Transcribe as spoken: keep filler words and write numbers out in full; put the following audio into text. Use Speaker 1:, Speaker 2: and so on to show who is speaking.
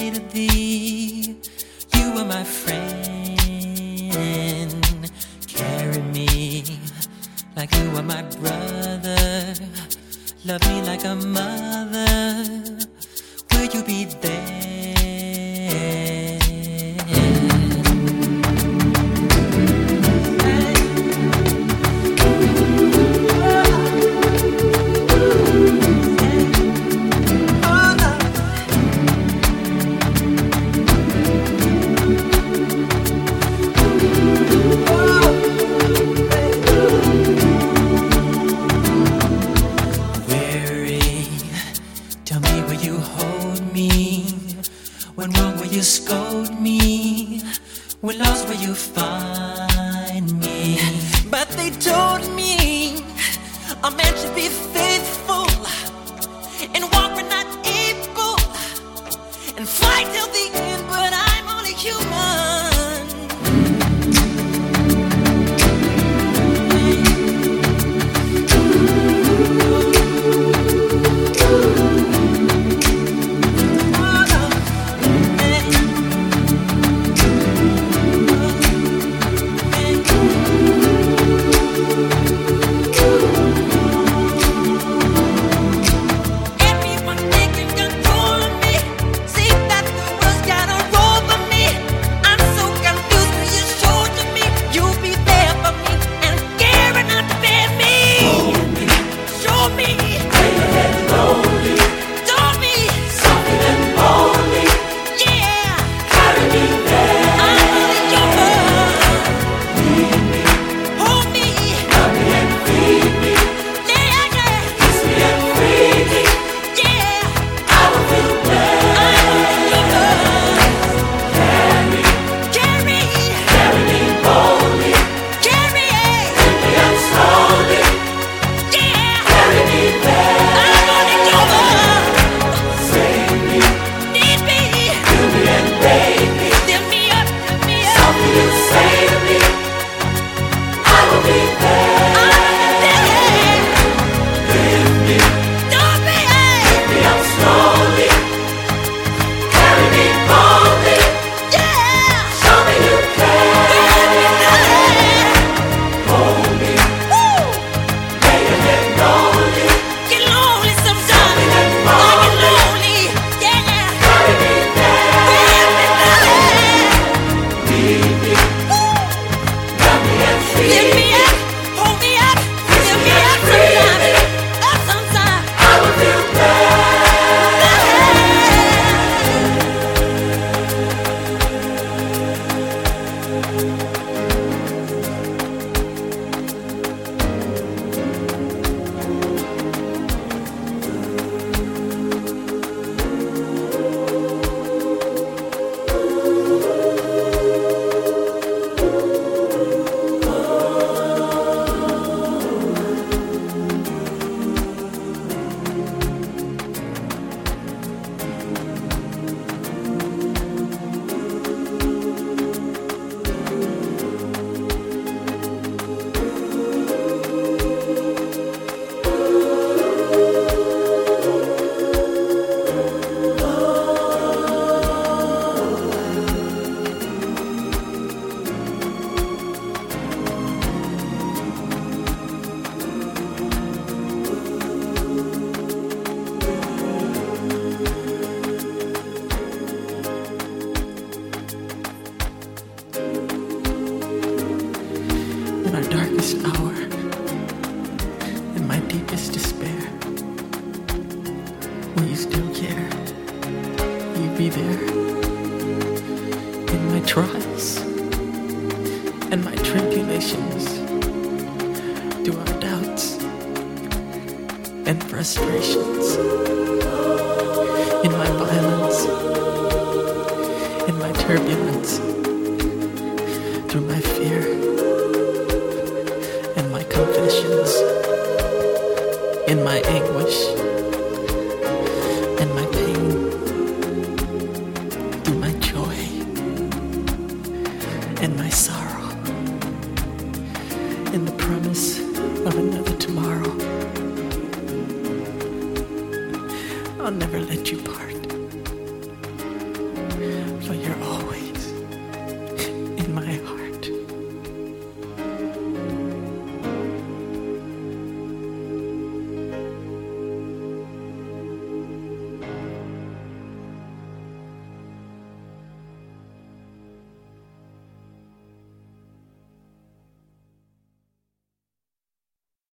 Speaker 1: say to thee, you are my friend. Carry me like you are my brother. Love me like a mother. Will you be there? When wrong, will you scold me? When lost, will you find me? But they told me a man should be faithful and walk when not able and fight till the end, but I'm only human.
Speaker 2: In our darkest hour, in my deepest despair, will you still care? Will you be there? In my trials and my tribulations, through our doubts and frustrations, in my violence, in my turbulence, through my fear and my confessions, in my anguish and my pain, through my joy and my sorrow, in the promise of another tomorrow. I'll never let you part.